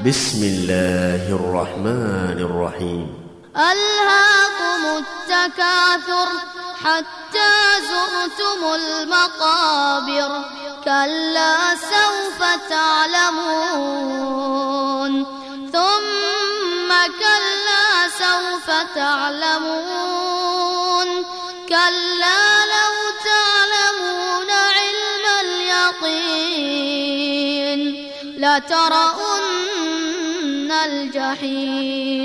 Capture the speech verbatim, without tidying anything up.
بسم الله الرحمن الرحيم. ألهاكم التكاثر حتى زرتم المقابر كلا سوف تعلمون ثم كلا سوف تعلمون كلا لو تعلمون علم اليقين لترؤن الجحيم